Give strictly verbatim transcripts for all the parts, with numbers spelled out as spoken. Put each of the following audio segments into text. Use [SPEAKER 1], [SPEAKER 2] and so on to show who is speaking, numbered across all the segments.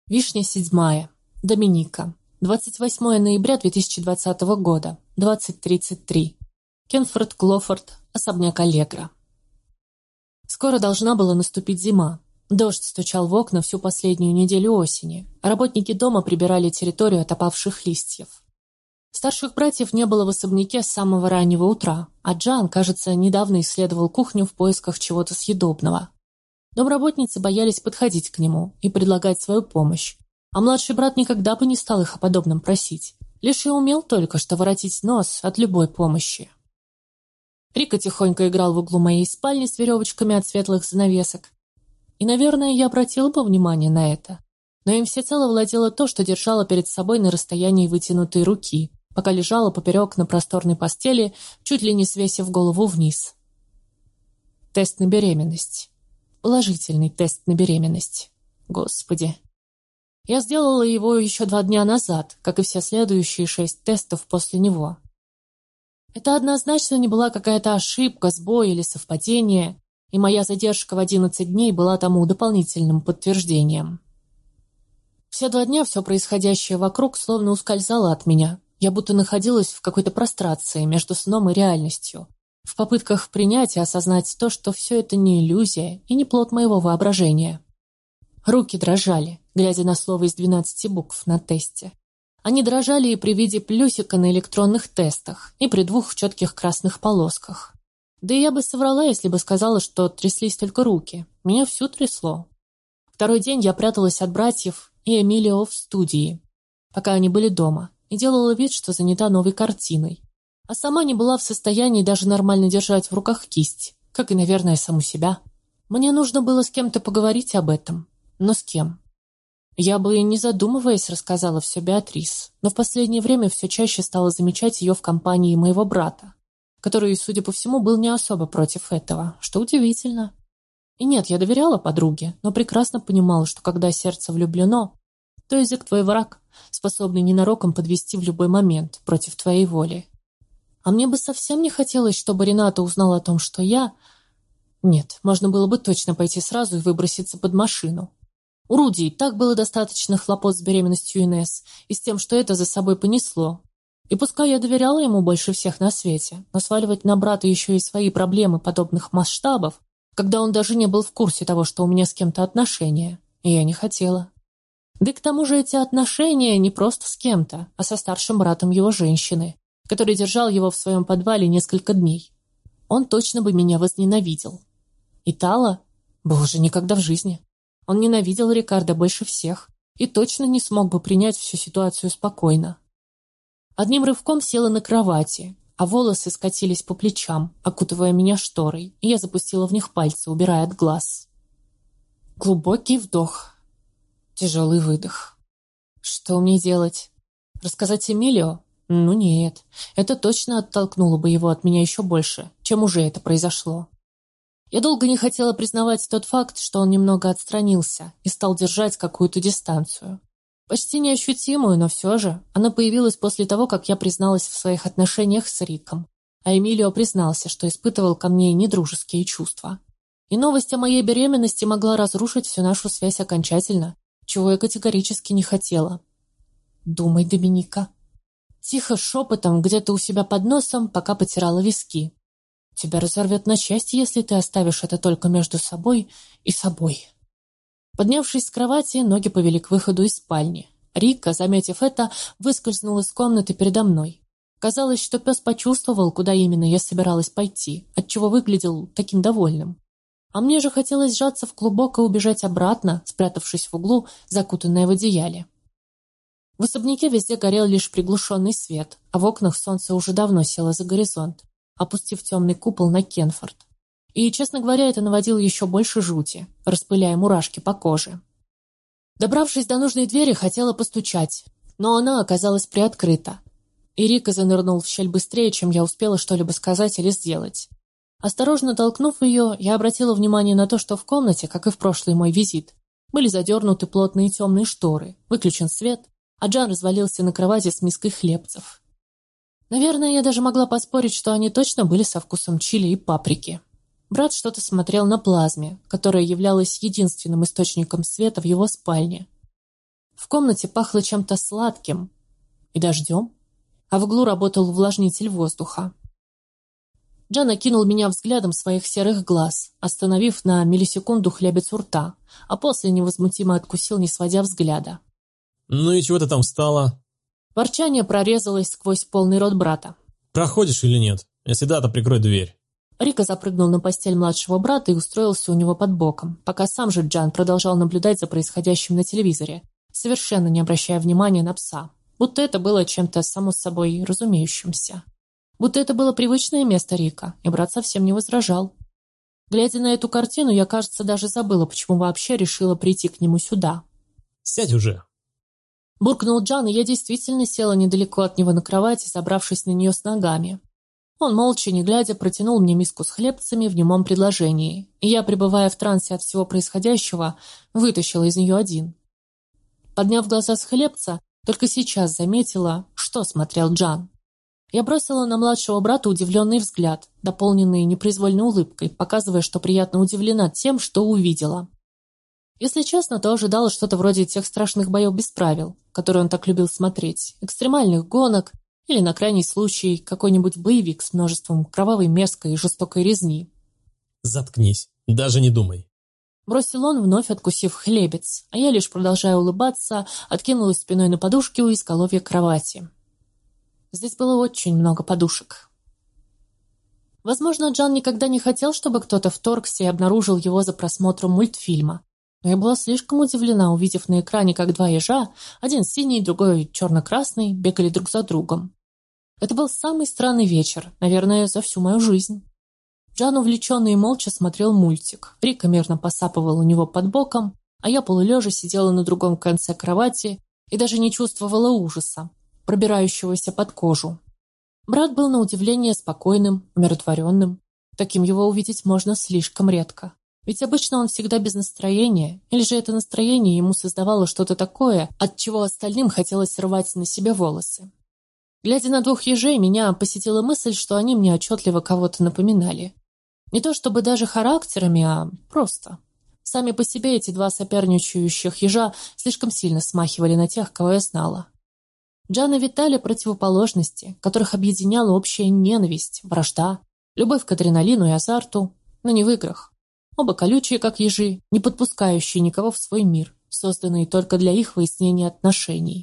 [SPEAKER 1] Вишня седьмая. Доминика. двадцать восьмое ноября две тысячи двадцатого года. двадцать тридцать три. Кенфорд Клофорд. Особняк Аллегро. Скоро должна была наступить зима. Дождь стучал в окна всю последнюю неделю осени, а работники дома прибирали территорию от опавших листьев. Старших братьев не было в особняке с самого раннего утра, а Джан, кажется, недавно исследовал кухню в поисках чего-то съедобного. Домработницы боялись подходить к нему и предлагать свою помощь, а младший брат никогда бы не стал их о подобном просить, лишь и умел только что воротить нос от любой помощи. Рика тихонько играл в углу моей спальни с веревочками от светлых занавесок, и, наверное, я обратила бы внимание на это, но им всецело владело то, что держала перед собой на расстоянии вытянутой руки, пока лежала поперек на просторной постели, чуть ли не свесив голову вниз. Тест на беременность. Положительный тест на беременность. Господи. Я сделала его еще два дня назад, как и все следующие шесть тестов после него. Это однозначно не была какая-то ошибка, сбой или совпадение, и моя задержка в одиннадцать дней была тому дополнительным подтверждением. Все два дня все происходящее вокруг словно ускользало от меня. Я будто находилась в какой-то прострации между сном и реальностью, в попытках принять и осознать то, что все это не иллюзия и не плод моего воображения. Руки дрожали, глядя на слово из двенадцати букв на тесте. Они дрожали и при виде плюсика на электронных тестах, и при двух четких красных полосках. Да и я бы соврала, если бы сказала, что тряслись только руки. Меня всю трясло. Второй день я пряталась от братьев и Эмилио в студии, пока они были дома, и делала вид, что занята новой картиной. А сама не была в состоянии даже нормально держать в руках кисть, как и, наверное, саму себя. Мне нужно было с кем-то поговорить об этом. Но с кем? Я бы, не задумываясь, рассказала все Беатрис, но в последнее время все чаще стала замечать ее в компании моего брата, который, судя по всему, был не особо против этого, что удивительно. И нет, я доверяла подруге, но прекрасно понимала, что когда сердце влюблено, то язык твой враг, способный ненароком подвести в любой момент против твоей воли. А мне бы совсем не хотелось, чтобы Рената узнала о том, что я... Нет, можно было бы точно пойти сразу и выброситься под машину. У Руди и так было достаточно хлопот с беременностью Инесс и с тем, что это за собой понесло. И пускай я доверяла ему больше всех на свете, но сваливать на брата еще и свои проблемы подобных масштабов, когда он даже не был в курсе того, что у меня с кем-то отношения, я не хотела. Да и к тому же эти отношения не просто с кем-то, а со старшим братом его женщины, который держал его в своем подвале несколько дней. Он точно бы меня возненавидел. И Тала? Боже, никогда в жизни. Он ненавидел Рикардо больше всех и точно не смог бы принять всю ситуацию спокойно. Одним рывком села на кровати, а волосы скатились по плечам, окутывая меня шторой, и я запустила в них пальцы, убирая от глаз. Глубокий вдох. Тяжелый выдох. Что мне делать? Рассказать Эмилио? Ну нет, это точно оттолкнуло бы его от меня еще больше, чем уже это произошло. Я долго не хотела признавать тот факт, что он немного отстранился и стал держать какую-то дистанцию. Почти неощутимую, но все же. Она появилась после того, как я призналась в своих отношениях с Риком, а Эмилио признался, что испытывал ко мне недружеские чувства. И новость о моей беременности могла разрушить всю нашу связь окончательно, чего я категорически не хотела. «Думай, Доминика». Тихо, шепотом, где-то у себя под носом, пока потирала виски. «Тебя разорвет на части, если ты оставишь это только между собой и собой». Поднявшись с кровати, ноги повели к выходу из спальни. Рика, заметив это, выскользнул из комнаты передо мной. Казалось, что пес почувствовал, куда именно я собиралась пойти, отчего выглядел таким довольным. А мне же хотелось сжаться в клубок и убежать обратно, спрятавшись в углу, закутанная в одеяле. В особняке везде горел лишь приглушенный свет, а в окнах солнце уже давно село за горизонт, опустив темный купол на Кенфорд. И, честно говоря, это наводило еще больше жути, распыляя мурашки по коже. Добравшись до нужной двери, хотела постучать, но она оказалась приоткрыта. И Рика занырнул в щель быстрее, чем я успела что-либо сказать или сделать. Осторожно толкнув ее, я обратила внимание на то, что в комнате, как и в прошлый мой визит, были задернуты плотные темные шторы, выключен свет, а Джан развалился на кровати с миской хлебцев. Наверное, я даже могла поспорить, что они точно были со вкусом чили и паприки. Брат что-то смотрел на плазме, которая являлась единственным источником света в его спальне. В комнате пахло чем-то сладким и дождем, а в углу работал увлажнитель воздуха. Джан окинул меня взглядом своих серых глаз, остановив на миллисекунду хлебец у рта, а после невозмутимо откусил, не сводя взгляда.
[SPEAKER 2] «Ну и чего ты там встала?»
[SPEAKER 1] Ворчание прорезалось сквозь полный рот брата.
[SPEAKER 2] «Проходишь или нет? Если да, то прикрой дверь».
[SPEAKER 1] Рика запрыгнул на постель младшего брата и устроился у него под боком, пока сам же Джан продолжал наблюдать за происходящим на телевизоре, совершенно не обращая внимания на пса, будто это было чем-то само собой разумеющимся. Будто это было привычное место Рика, и брат совсем не возражал. Глядя на эту картину, я, кажется, даже забыла, почему вообще решила прийти к нему сюда.
[SPEAKER 2] «Сядь уже!»
[SPEAKER 1] Буркнул Джан, и я действительно села недалеко от него на кровати, забравшись на нее с ногами. Он, молча, не глядя, протянул мне миску с хлебцами в немом предложении, и я, пребывая в трансе от всего происходящего, вытащила из нее один. Подняв глаза с хлебца, только сейчас заметила, что смотрел Джан. Я бросила на младшего брата удивленный взгляд, дополненный непроизвольной улыбкой, показывая, что приятно удивлена тем, что увидела. Если честно, то ожидала что-то вроде тех страшных боев без правил, которые он так любил смотреть, экстремальных гонок или, на крайний случай, какой-нибудь боевик с множеством кровавой, мерзкой и жестокой резни.
[SPEAKER 2] «Заткнись, даже не думай!»
[SPEAKER 1] Бросил он, вновь откусив хлебец, а я, лишь продолжая улыбаться, откинулась спиной на подушке у изголовья кровати. Здесь было очень много подушек. Возможно, Джан никогда не хотел, чтобы кто-то вторгся и обнаружил его за просмотром мультфильма. Но я была слишком удивлена, увидев на экране, как два ежа, один синий, другой черно-красный, бегали друг за другом. Это был самый странный вечер, наверное, за всю мою жизнь. Джан увлеченно и молча смотрел мультик. Рика мирно посапывал у него под боком, а я полулежа сидела на другом конце кровати и даже не чувствовала ужаса, пробирающегося под кожу. Брат был на удивление спокойным, умиротворенным. Таким его увидеть можно слишком редко. Ведь обычно он всегда без настроения, или же это настроение ему создавало что-то такое, от чего остальным хотелось рвать на себе волосы. Глядя на двух ежей, меня посетила мысль, что они мне отчетливо кого-то напоминали. Не то чтобы даже характерами, а просто. Сами по себе эти два соперничающих ежа слишком сильно смахивали на тех, кого я знала. Джан и Витали — противоположности, которых объединяла общая ненависть, вражда, любовь к адреналину и азарту, но не в играх. Оба колючие, как ежи, не подпускающие никого в свой мир, созданные только для их выяснения отношений.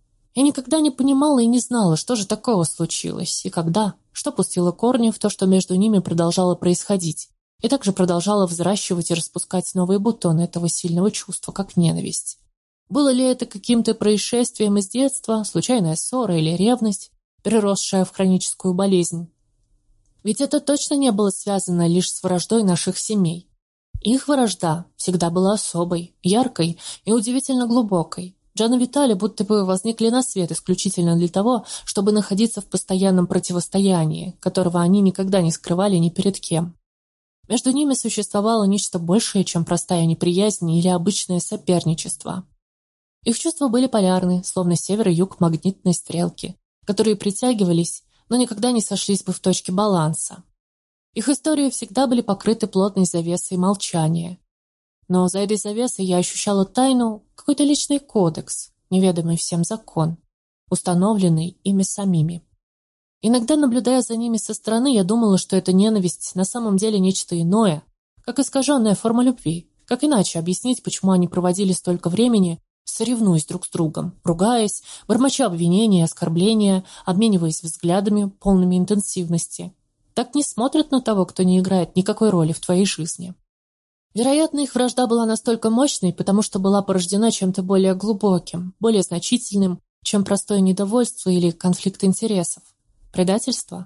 [SPEAKER 1] Я никогда не понимала и не знала, что же такого случилось, и когда, что пустило корни в то, что между ними продолжало происходить, и также продолжало взращивать и распускать новые бутоны этого сильного чувства, как ненависть. Было ли это каким-то происшествием из детства, случайная ссора или ревность, переросшая в хроническую болезнь? Ведь это точно не было связано лишь с враждой наших семей. Их вражда всегда была особой, яркой и удивительно глубокой. Джан и Витали будто бы возникли на свет исключительно для того, чтобы находиться в постоянном противостоянии, которого они никогда не скрывали ни перед кем. Между ними существовало нечто большее, чем простая неприязнь или обычное соперничество. Их чувства были полярны, словно север и юг магнитной стрелки, которые притягивались, но никогда не сошлись бы в точке баланса. Их истории всегда были покрыты плотной завесой молчания. Но за этой завесой я ощущала тайну, какой-то личный кодекс, неведомый всем закон, установленный ими самими. Иногда, наблюдая за ними со стороны, я думала, что эта ненависть на самом деле нечто иное, как искаженная форма любви, как иначе объяснить, почему они проводили столько времени, соревнуясь друг с другом, ругаясь, бормоча обвинения и оскорбления, обмениваясь взглядами, полными интенсивности. Так не смотрят на того, кто не играет никакой роли в твоей жизни. Вероятно, их вражда была настолько мощной, потому что была порождена чем-то более глубоким, более значительным, чем простое недовольство или конфликт интересов. Предательство?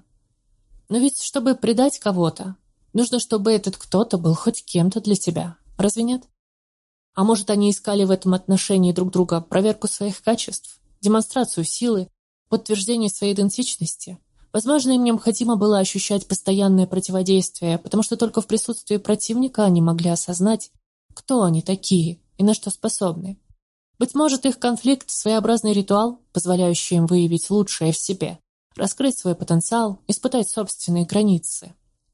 [SPEAKER 1] Но ведь, чтобы предать кого-то, нужно, чтобы этот кто-то был хоть кем-то для тебя. Разве нет? А может, они искали в этом отношении друг друга проверку своих качеств, демонстрацию силы, подтверждение своей идентичности? Возможно, им необходимо было ощущать постоянное противодействие, потому что только в присутствии противника они могли осознать, кто они такие и на что способны. Быть может, их конфликт – своеобразный ритуал, позволяющий им выявить лучшее в себе, раскрыть свой потенциал, испытать собственные границы.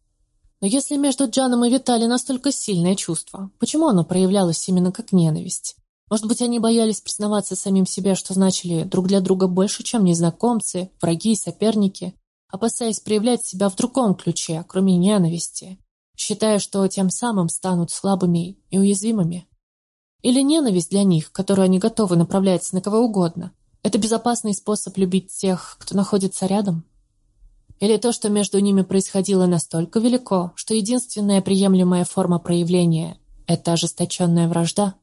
[SPEAKER 1] Но если между Джаном и Витали настолько сильное чувство, почему оно проявлялось именно как ненависть? Может быть, они боялись признаваться самим себе, что значили друг для друга больше, чем незнакомцы, враги и соперники, опасаясь проявлять себя в другом ключе, кроме ненависти, считая, что тем самым станут слабыми и уязвимыми. Или ненависть для них, которую они готовы направлять на кого угодно, это безопасный способ любить тех, кто находится рядом? Или то, что между ними происходило настолько велико, что единственная приемлемая форма проявления – это ожесточенная вражда?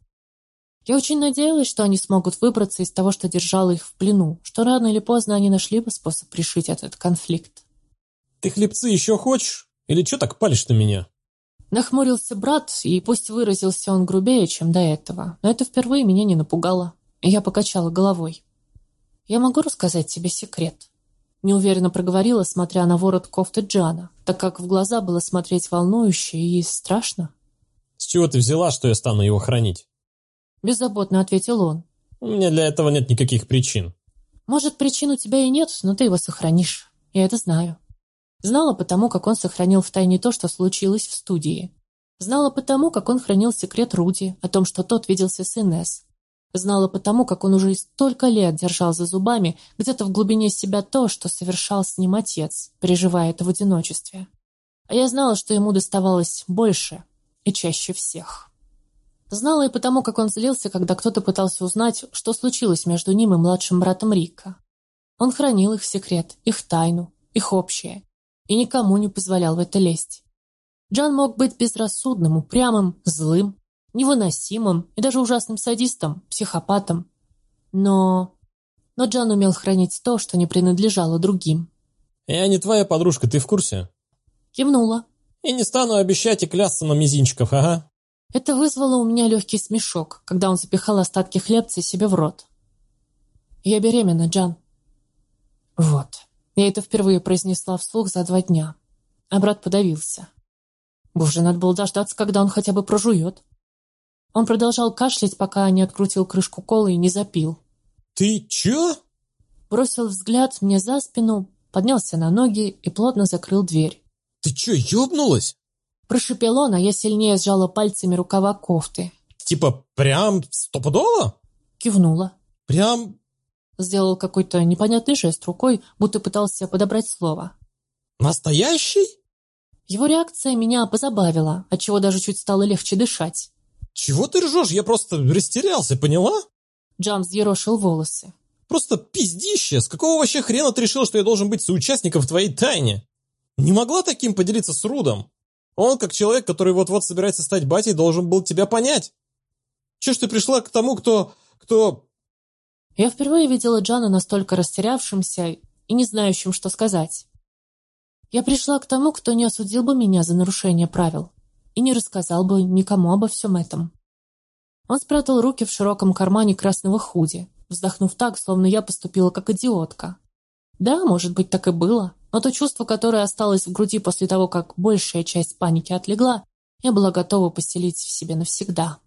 [SPEAKER 1] Я очень надеялась, что они смогут выбраться из того, что держало их в плену, что рано или поздно они нашли бы способ решить этот конфликт.
[SPEAKER 2] «Ты хлебцы еще хочешь? Или что так палишь на меня?»
[SPEAKER 1] Нахмурился брат, и пусть выразился он грубее, чем до этого, но это впервые меня не напугало, и я покачала головой. «Я могу рассказать тебе секрет?» Неуверенно проговорила, смотря на ворот кофты Джана, так как в глаза было смотреть волнующе и страшно.
[SPEAKER 2] «С чего ты взяла, что я стану его хранить?»
[SPEAKER 1] Беззаботно ответил он.
[SPEAKER 2] «У меня для этого нет никаких причин».
[SPEAKER 1] «Может, причин у тебя и нет, но ты его сохранишь. Я это знаю». Знала потому, как он сохранил в тайне то, что случилось в студии. Знала потому, как он хранил секрет Руди о том, что тот виделся с Инесс. Знала потому, как он уже столько лет держал за зубами где-то в глубине себя то, что совершал с ним отец, переживая это в одиночестве. А я знала, что ему доставалось больше и чаще всех. Знала и потому, как он злился, когда кто-то пытался узнать, что случилось между ним и младшим братом Рика. Он хранил их секрет, их тайну, их общее, и никому не позволял в это лезть. Джан мог быть безрассудным, упрямым, злым, невыносимым и даже ужасным садистом, психопатом. Но... Но Джан умел хранить то, что не принадлежало другим.
[SPEAKER 2] «Я не твоя подружка, ты в курсе?»
[SPEAKER 1] Кивнула.
[SPEAKER 2] «И не стану обещать и клясться на мизинчиков, ага».
[SPEAKER 1] Это вызвало у меня легкий смешок, когда он запихал остатки хлебца себе в рот. «Я беременна, Джан». Вот. Я это впервые произнесла вслух за два дня. А брат подавился. Боже, надо было дождаться, когда он хотя бы прожует. Он продолжал кашлять, пока не открутил крышку колы и не запил.
[SPEAKER 2] «Ты чё?»
[SPEAKER 1] Бросил взгляд мне за спину, поднялся на ноги и плотно закрыл дверь.
[SPEAKER 2] «Ты чё, ёбнулась?»
[SPEAKER 1] Прошипел он, а я сильнее сжала пальцами рукава кофты.
[SPEAKER 2] «Типа прям стопудово?»
[SPEAKER 1] Кивнула.
[SPEAKER 2] «Прям...»
[SPEAKER 1] Сделал какой-то непонятный жест рукой, будто пытался подобрать слово.
[SPEAKER 2] «Настоящий?»
[SPEAKER 1] Его реакция меня позабавила, отчего даже чуть стало легче дышать.
[SPEAKER 2] «Чего ты ржешь? Я просто растерялся, поняла?»
[SPEAKER 1] Джан взъерошил волосы.
[SPEAKER 2] «Просто пиздище! С какого вообще хрена ты решил, что я должен быть соучастником в твоей тайне? Не могла таким поделиться с Рудом? Он, как человек, который вот-вот собирается стать батей, должен был тебя понять. Чё ж ты пришла к тому, кто... кто...»
[SPEAKER 1] Я впервые видела Джана настолько растерявшимся и не знающим, что сказать. Я пришла к тому, кто не осудил бы меня за нарушение правил и не рассказал бы никому обо всем этом. Он спрятал руки в широком кармане красного худи, вздохнув так, словно я поступила как идиотка. Да, может быть, так и было, но то чувство, которое осталось в груди после того, как большая часть паники отлегла, я была готова поселить в себе навсегда.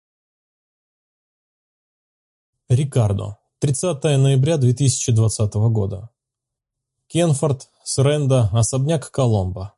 [SPEAKER 2] Рикардо. тридцатое ноября две тысячи двадцатого года. Кенфорд, Сренда, особняк Коломбо.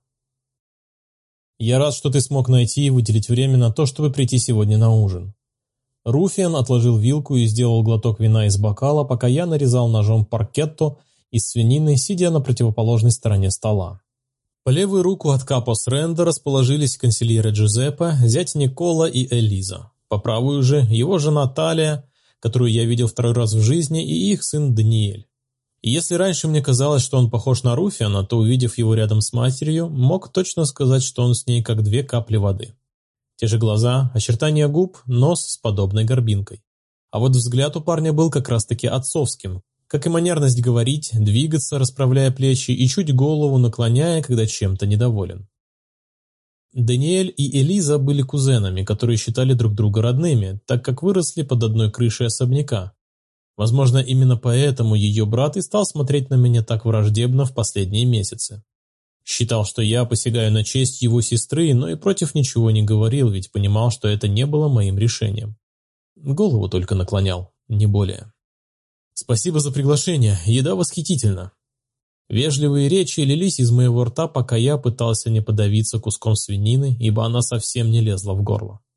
[SPEAKER 2] Я рад, что ты смог найти и выделить время на то, чтобы прийти сегодня на ужин. Руфиан отложил вилку и сделал глоток вина из бокала, пока я нарезал ножом паркетту из свинины, сидя на противоположной стороне стола. По левую руку от капо Сренда расположились консильеры Джузеппе, зять Никола и Элиза. По правую же его жена Талия, которую я видел второй раз в жизни, и их сын Даниэль. И если раньше мне казалось, что он похож на Руфиана, то, увидев его рядом с матерью, мог точно сказать, что он с ней как две капли воды. Те же глаза, очертания губ, нос с подобной горбинкой. А вот взгляд у парня был как раз-таки отцовским, как и манерность говорить, двигаться, расправляя плечи и чуть голову наклоняя, когда чем-то недоволен. Даниэль и Элиза были кузенами, которые считали друг друга родными, так как выросли под одной крышей особняка. Возможно, именно поэтому ее брат и стал смотреть на меня так враждебно в последние месяцы. Считал, что я посягаю на честь его сестры, но и против ничего не говорил, ведь понимал, что это не было моим решением. Голову только наклонял, не более. «Спасибо за приглашение, еда восхитительна». Вежливые речи лились из моего рта, пока я пытался не подавиться куском свинины, ибо она совсем не лезла в горло.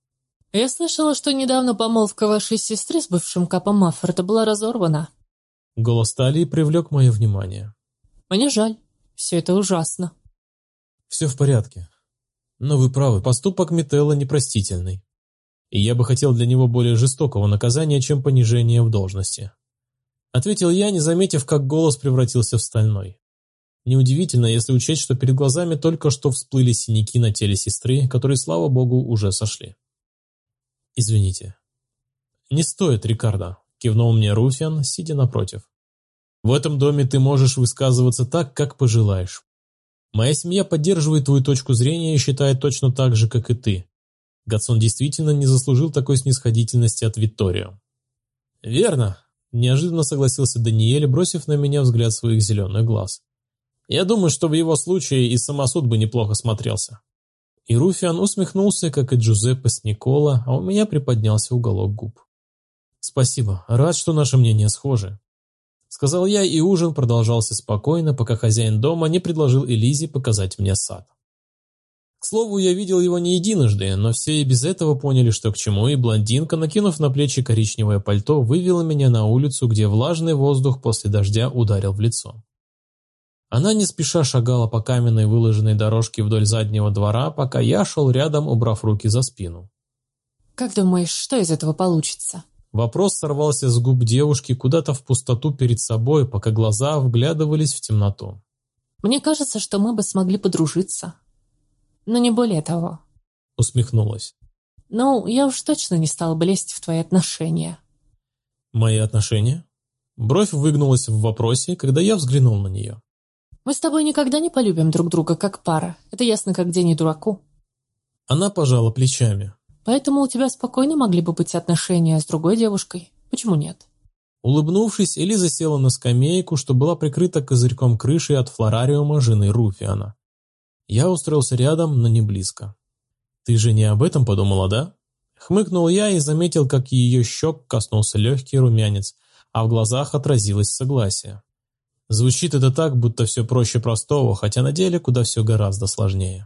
[SPEAKER 1] Я слышала, что недавно помолвка вашей сестры с бывшим капом Маффорта была разорвана.
[SPEAKER 2] Голос Талии привлек мое внимание.
[SPEAKER 1] Мне жаль. Все это ужасно.
[SPEAKER 2] Все в порядке. Но вы правы, поступок Метелла непростительный. И я бы хотел для него более жестокого наказания, чем понижение в должности. Ответил я, не заметив, как голос превратился в стальной. Неудивительно, если учесть, что перед глазами только что всплыли синяки на теле сестры, которые, слава богу, уже сошли. «Извините». «Не стоит, Рикардо», — кивнул мне Руфиан, сидя напротив. «В этом доме ты можешь высказываться так, как пожелаешь. Моя семья поддерживает твою точку зрения и считает точно так же, как и ты. Гатсон действительно не заслужил такой снисходительности от Витторио». «Верно», — неожиданно согласился Даниэль, бросив на меня взгляд своих зеленых глаз. «Я думаю, что в его случае и самосуд бы неплохо смотрелся». И Руфиан усмехнулся, как и Джузеппе с Никола, а у меня приподнялся уголок губ. «Спасибо, рад, что наши мнения схожи», — сказал я, и ужин продолжался спокойно, пока хозяин дома не предложил Элизе показать мне сад. К слову, я видел его не единожды, но все и без этого поняли, что к чему, и блондинка, накинув на плечи коричневое пальто, вывела меня на улицу, где влажный воздух после дождя ударил в лицо. Она не спеша шагала по каменной выложенной дорожке вдоль заднего двора, пока я шел рядом, убрав руки за спину.
[SPEAKER 1] «Как думаешь, что из этого получится?»
[SPEAKER 2] Вопрос сорвался с губ девушки куда-то в пустоту перед собой, пока глаза вглядывались в темноту.
[SPEAKER 1] «Мне кажется, что мы бы смогли подружиться. Но не более того».
[SPEAKER 2] Усмехнулась.
[SPEAKER 1] «Ну, я уж точно не стала бы лезть в твои отношения».
[SPEAKER 2] «Мои отношения?» Бровь выгнулась в вопросе, когда я взглянул на нее.
[SPEAKER 1] «Мы с тобой никогда не полюбим друг друга как пара. Это ясно как день и дураку».
[SPEAKER 2] Она пожала плечами.
[SPEAKER 1] «Поэтому у тебя спокойно могли бы быть отношения с другой девушкой. Почему нет?»
[SPEAKER 2] Улыбнувшись, Элиза села на скамейку, что была прикрыта козырьком крыши от флорариума жены Руфиана. Я устроился рядом, но не близко. «Ты же не об этом подумала, да?» Хмыкнул я и заметил, как ее щек коснулся легкий румянец, а в глазах отразилось согласие. Звучит это так, будто все проще простого, хотя на деле куда все гораздо сложнее.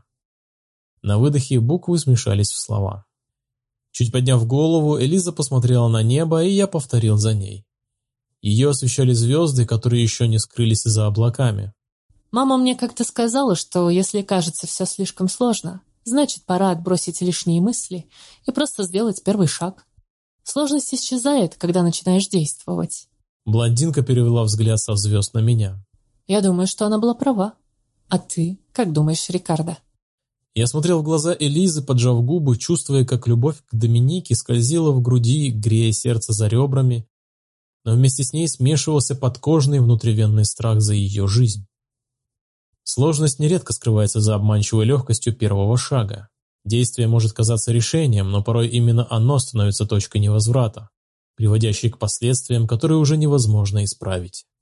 [SPEAKER 2] На выдохе буквы смешались в слова. Чуть подняв голову, Элиза посмотрела на небо, и я повторил за ней. Ее освещали звезды, которые еще не скрылись за облаками.
[SPEAKER 1] «Мама мне как-то сказала, что если кажется все слишком сложно, значит, пора отбросить лишние мысли и просто сделать первый шаг. Сложность исчезает, когда начинаешь действовать».
[SPEAKER 2] Блондинка перевела взгляд со звезд на меня.
[SPEAKER 1] «Я думаю, что она была права. А ты, как думаешь, Рикардо?»
[SPEAKER 2] Я смотрел в глаза Элизы, поджав губы, чувствуя, как любовь к Доминике скользила в груди, грея сердце за ребрами, но вместе с ней смешивался подкожный внутривенный страх за ее жизнь. Сложность нередко скрывается за обманчивой легкостью первого шага. Действие может казаться решением, но порой именно оно становится точкой невозврата, приводящей к последствиям, которые уже невозможно исправить.